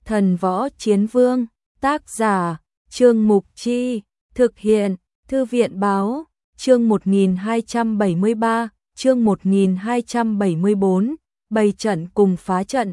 Thần Võ Chiến Vương, tác giả, Trương Mục Chi, thực hiện, Thư viện báo, chương 1273, chương 1274, bày trận cùng phá trận.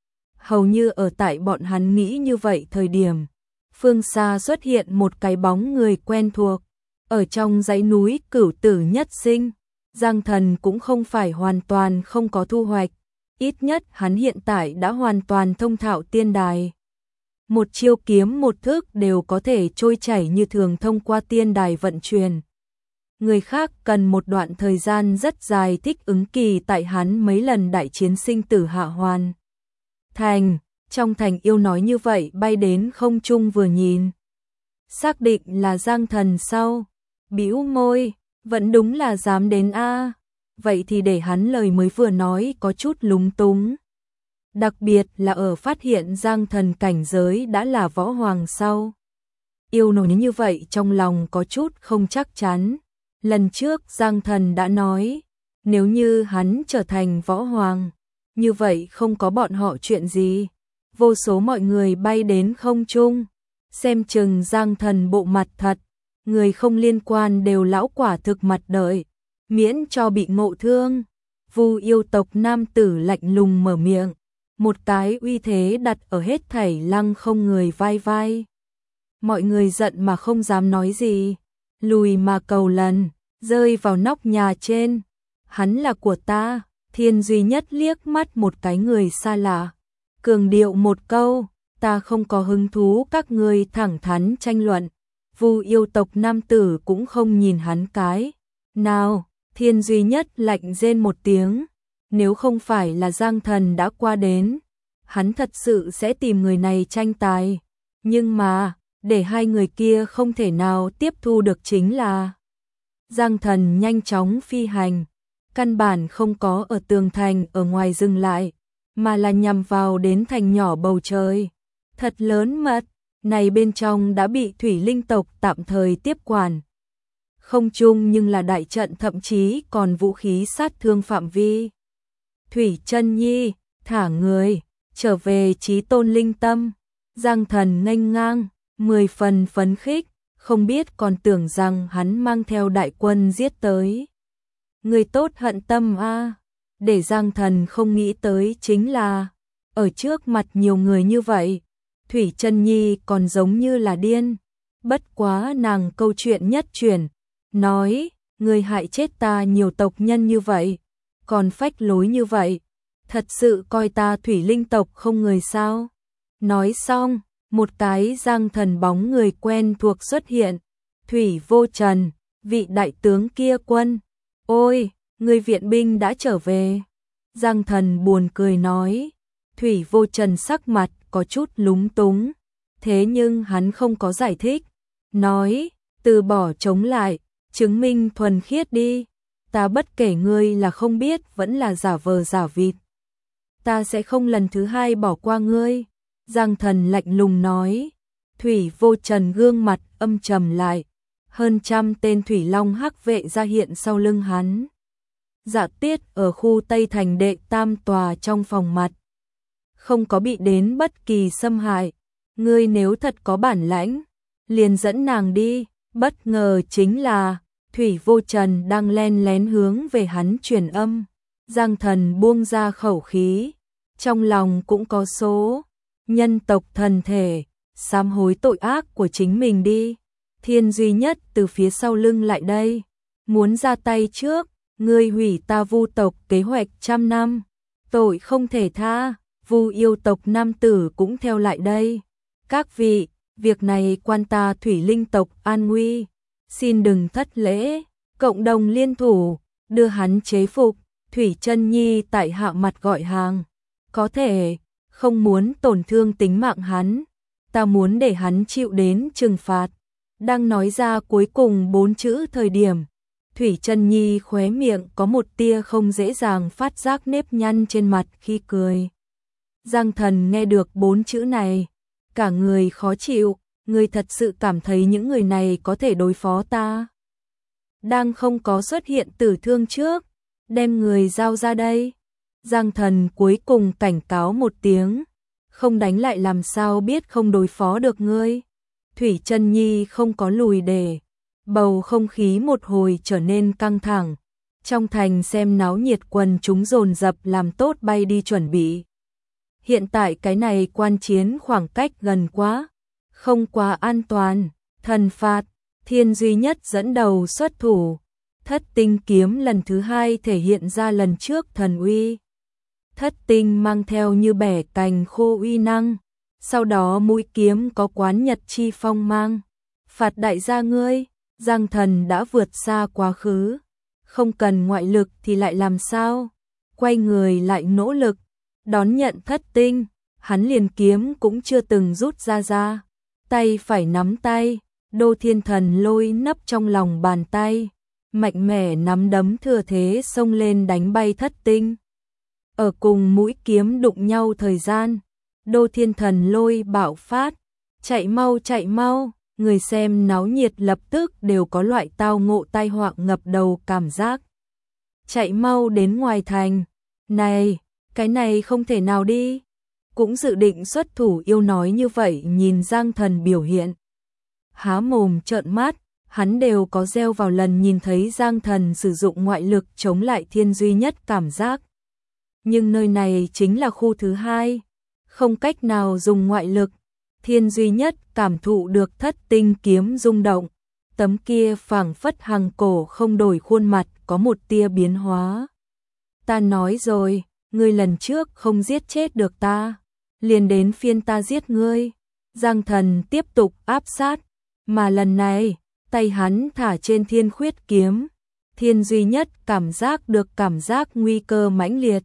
Hầu như ở tại bọn hắn nghĩ như vậy thời điểm, phương xa xuất hiện một cái bóng người quen thuộc, ở trong dãy núi Cửu Tử Nhất Sinh. Giang Thần cũng không phải hoàn toàn không có thu hoạch, ít nhất hắn hiện tại đã hoàn toàn thông thạo tiên đài. Một chiêu kiếm một thức đều có thể trôi chảy như thường thông qua tiên đài vận chuyển. Người khác cần một đoạn thời gian rất dài thích ứng kỳ tại hắn mấy lần đại chiến sinh tử hạ hoàn. Thành, trong thành yêu nói như vậy bay đến không trung vừa nhìn. Xác định là Giang Thần sau, bĩu môi, vẫn đúng là dám đến a. Vậy thì để hắn lời mới vừa nói có chút lúng túng. Đặc biệt là ở phát hiện Giang Thần cảnh giới đã là võ hoàng sau. Yêu nói như vậy trong lòng có chút không chắc chắn. Lần trước Giang Thần đã nói, nếu như hắn trở thành võ hoàng, như vậy không có bọn họ chuyện gì. Vô số mọi người bay đến không trung, xem chừng Giang Thần bộ mặt thật, người không liên quan đều lão quả thực mặt đợi, miễn cho bị ngộ thương. Vu yêu tộc nam tử lạnh lùng mở miệng, một cái uy thế đặt ở hết thảy lăng không người vai vai. Mọi người giận mà không dám nói gì, lùi mà cầu lần, rơi vào nóc nhà trên. Hắn là của ta. Thiên duy nhất liếc mắt một cái người xa lạ, cường điệu một câu, ta không có hứng thú các ngươi thẳng thắn tranh luận. Vu yêu tộc nam tử cũng không nhìn hắn cái nào. Thiên duy nhất lạnh rên một tiếng, nếu không phải là Giang Thần đã qua đến, hắn thật sự sẽ tìm người này tranh tài. Nhưng mà, để hai người kia không thể nào tiếp thu được chính là Giang Thần nhanh chóng phi hành, căn bản không có ở tường thành ở ngoài dừng lại, mà là nhằm vào đến thành nhỏ bầu trời. Thật lớn mật, này bên trong đã bị thủy linh tộc tạm thời tiếp quản. Không chung nhưng là đại trận thậm chí còn vũ khí sát thương phạm vi. Thủy Chân Nhi, thả người, trở về chí tôn linh tâm. Giang Thần nghênh ngang, 10 phần phấn khích, không biết còn tưởng rằng hắn mang theo đại quân giết tới. Người tốt hận tâm a. Để Giang Thần không nghĩ tới chính là, ở trước mặt nhiều người như vậy, Thủy Chân Nhi còn giống như là điên. Bất quá nàng câu chuyện nhất chuyển, nói, người hại chết ta nhiều tộc nhân như vậy, còn phách lối như vậy, thật sự coi ta thủy linh tộc không người sao. Nói xong, một cái Giang Thần bóng người quen thuộc xuất hiện, Thủy Vô Trần, vị đại tướng kia quân. Ôi, người viện binh đã trở về. Giang Thần buồn cười nói. Thủy Vô Trần sắc mặt có chút lúng túng, thế nhưng hắn không có giải thích, nói, từ bỏ chống lại, chứng minh thuần khiết đi. Ta bất kể ngươi là không biết vẫn là giả vờ giả vịt, ta sẽ không lần thứ hai bỏ qua ngươi. Giang Thần lạnh lùng nói. Thủy Vô Trần gương mặt âm trầm lại, hơn trăm tên thủy long hắc vệ ra hiện sau lưng hắn. Dạ Tiết ở khu Tây Thành đệ tam tòa trong phòng mặt, không có bị đến bất kỳ xâm hại. Ngươi nếu thật có bản lãnh, liền dẫn nàng đi. Bất ngờ chính là Thủy Vô Trần đang len lén hướng về hắn truyền âm. Giang Thần buông ra khẩu khí, trong lòng cũng có số. Nhân tộc thần thể, sám hối tội ác của chính mình đi. Thiên duy nhất từ phía sau lưng lại đây, muốn ra tay trước. Ngươi hủy ta Vu tộc kế hoạch 100 năm, tội không thể tha. Vu yêu tộc nam tử cũng theo lại đây. Các vị, việc này quan ta thủy linh tộc an nguy, xin đừng thất lễ. Cộng đồng liên thủ, đưa hắn chế phục. Thủy Chân Nhi tại hạ mặt gọi hàng, có thể không muốn tổn thương tính mạng hắn, ta muốn để hắn chịu đến trừng phạt. Đang nói ra cuối cùng 4 chữ thời điểm, Thủy Chân Nhi khóe miệng có một tia không dễ dàng phát giác nếp nhăn trên mặt khi cười. Giang Thần nghe được 4 chữ này, cả người khó chịu. Ngươi thật sự cảm thấy những người này có thể đối phó ta? Đang không có xuất hiện tử thương trước, đem người giao ra đây. Giang Thần cuối cùng cảnh cáo một tiếng, không đánh lại làm sao biết không đối phó được ngươi. Thủy Chân Nhi không có lùi để, bầu không khí một hồi trở nên căng thẳng. Trong thành xem náo nhiệt quần chúng dồn dập làm tốt bay đi chuẩn bị. Hiện tại cái này quan chiến khoảng cách gần quá, không quá an toàn. Thần phạt, Thiên Duy Nhất dẫn đầu xuất thủ. Thất tinh kiếm lần thứ hai thể hiện ra lần trước thần uy. Thất tinh mang theo như bẻ cành khô uy năng. Sau đó mũi kiếm có quán nhật chi phong mang. Phạt đại gia ngươi, Giang Thần đã vượt xa quá khứ. Không cần ngoại lực thì lại làm sao? Quay người lại nỗ lực, đón nhận thất tinh. Hắn liền kiếm cũng chưa từng rút ra. Tay phải nắm tay, Đô Thiên Thần Lôi nấp trong lòng bàn tay. Mạnh mẽ nắm đấm thừa thế xông lên đánh bay thất tinh. Ở cùng mũi kiếm đụng nhau thời gian, Đô Thiên Thần Lôi bạo phát, chạy mau, người xem náo nhiệt lập tức đều có loại tao ngộ tai họa ngập đầu cảm giác. Chạy mau đến ngoài thành, này, cái này không thể nào đi. Cũng dự định xuất thủ yêu nói như vậy nhìn Giang Thần biểu hiện. Há mồm trợn mắt, hắn đều có gieo vào lần nhìn thấy Giang Thần sử dụng ngoại lực chống lại Thiên Duy Nhất cảm giác. Nhưng nơi này chính là khu thứ hai, không cách nào dùng ngoại lực. Thiên Duy Nhất cảm thụ được thất tinh kiếm rung động, tấm kia phảng phất hằng cổ không đổi khuôn mặt có một tia biến hóa. Ta nói rồi, ngươi lần trước không giết chết được ta, liền đến phiên ta giết ngươi. Giang Thần tiếp tục áp sát, mà lần này, tay hắn thả trên Thiên Khuyết kiếm. Thiên Duy Nhất cảm giác được cảm giác nguy cơ mãnh liệt.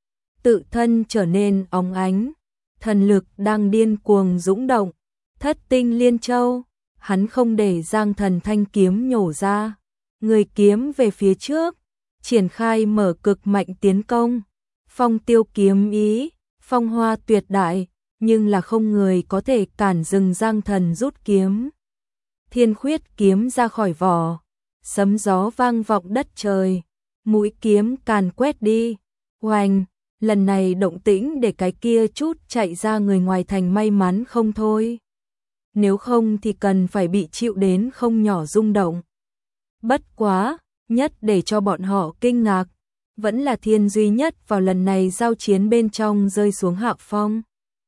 Tự thân trở nên óng ánh, thần lực đang điên cuồng dũng động. Thất tinh liên châu, hắn không để Giang Thần thanh kiếm nhổ ra. Người kiếm về phía trước, triển khai mở cực mạnh tiến công. Phong tiêu kiếm ý, phong hoa tuyệt đại, nhưng là không người có thể cản dừng Giang Thần rút kiếm. Thiên Khuyết kiếm ra khỏi vỏ, sấm gió vang vọng đất trời, mũi kiếm càn quét đi. Oanh, lần này động tĩnh để cái kia chút chạy ra người ngoài thành may mắn không thôi. Nếu không thì cần phải bị chịu đến không nhỏ rung động. Bất quá, nhất để cho bọn họ kinh ngạc, vẫn là Thiên Duy Nhất vào lần này giao chiến bên trong rơi xuống hạ phong.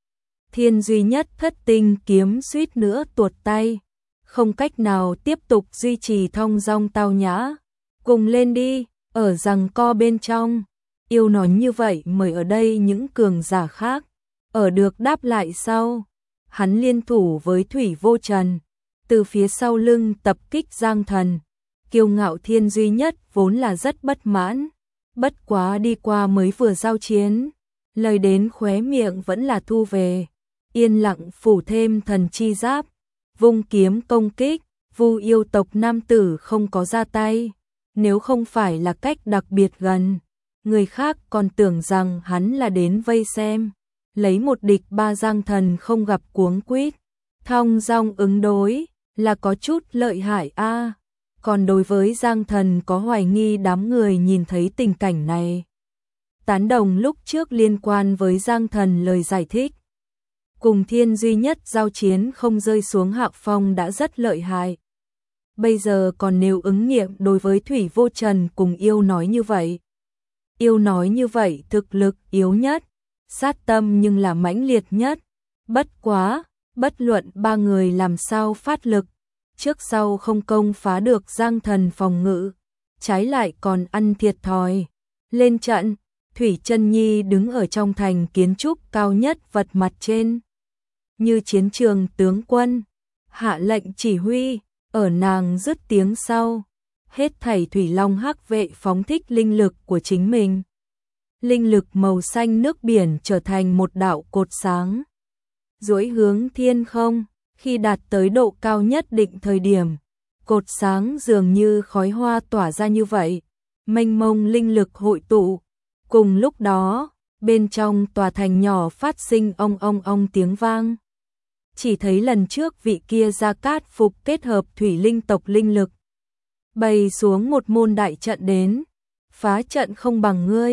Thiên Duy Nhất thất tinh kiếm suýt nữa tuột tay, không cách nào tiếp tục duy trì thong dong tao nhã. Cùng lên đi, ở giằng co bên trong, yêu nói như vậy mời ở đây những cường giả khác, ở được đáp lại sau. Hắn liên thủ với Thủy Vô Trần, từ phía sau lưng tập kích Giang Thần. Kiêu ngạo Thiên Duy Nhất vốn là rất bất mãn, bất quá đi qua mới vừa giao chiến, lời đến khóe miệng vẫn là thu về, yên lặng phủ thêm thần chi giáp, vung kiếm công kích. Vu yêu tộc nam tử không có ra tay, nếu không phải là cách đặc biệt gần, người khác còn tưởng rằng hắn là đến vây xem. Lấy một địch ba Giang Thần không gặp cuống quýt, thong dong ứng đối, là có chút lợi hại a. Còn đối với Giang Thần có hoài nghi đám người nhìn thấy tình cảnh này. Tán đồng lúc trước liên quan với Giang Thần lời giải thích. Cùng Thiên Duy Nhất giao chiến không rơi xuống hạ phong đã rất lợi hại. Bây giờ còn nếu ứng nghiệm đối với Thủy Vô Trần cùng yêu nói như vậy. Yêu nói như vậy thực lực yếu nhất, sát tâm nhưng là mãnh liệt nhất. Bất quá, bất luận ba người làm sao phát lực, trước sau không công phá được Giang Thần phòng ngự, trái lại còn ăn thiệt thòi. Lên trận, Thủy Chân Nhi đứng ở trong thành kiến trúc cao nhất vật mặt trên. Như chiến trường tướng quân, hạ lệnh chỉ huy, ở nàng dứt tiếng sau, hết thảy Thủy Long Hắc vệ phóng thích linh lực của chính mình. Linh lực màu xanh nước biển trở thành một đạo cột sáng, duỗi hướng thiên không. Khi đạt tới độ cao nhất định thời điểm, cột sáng dường như khói hoa tỏa ra như vậy, mênh mông linh lực hội tụ. Cùng lúc đó, bên trong tòa thành nhỏ phát sinh ong ong ong tiếng vang. Chỉ thấy lần trước vị kia Gia Cát Phục kết hợp thủy linh tộc linh lực, bày xuống một môn đại trận đến, phá trận không bằng ngươi.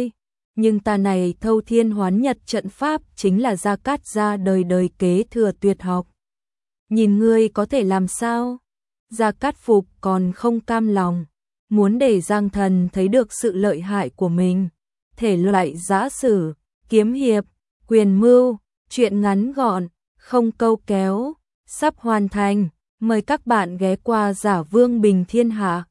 Nhưng ta này thâu thiên hoán nhật trận pháp chính là Gia Cát gia đời đời kế thừa tuyệt học. Nhìn ngươi có thể làm sao? Gia Cát Phục còn không cam lòng, muốn để Giang Thần thấy được sự lợi hại của mình. Thể loại giã sử, kiếm hiệp, quyền mưu, truyện ngắn gọn, không câu kéo, sắp hoàn thành. Mời các bạn ghé qua Giả Vương Bình Thiên Hạ.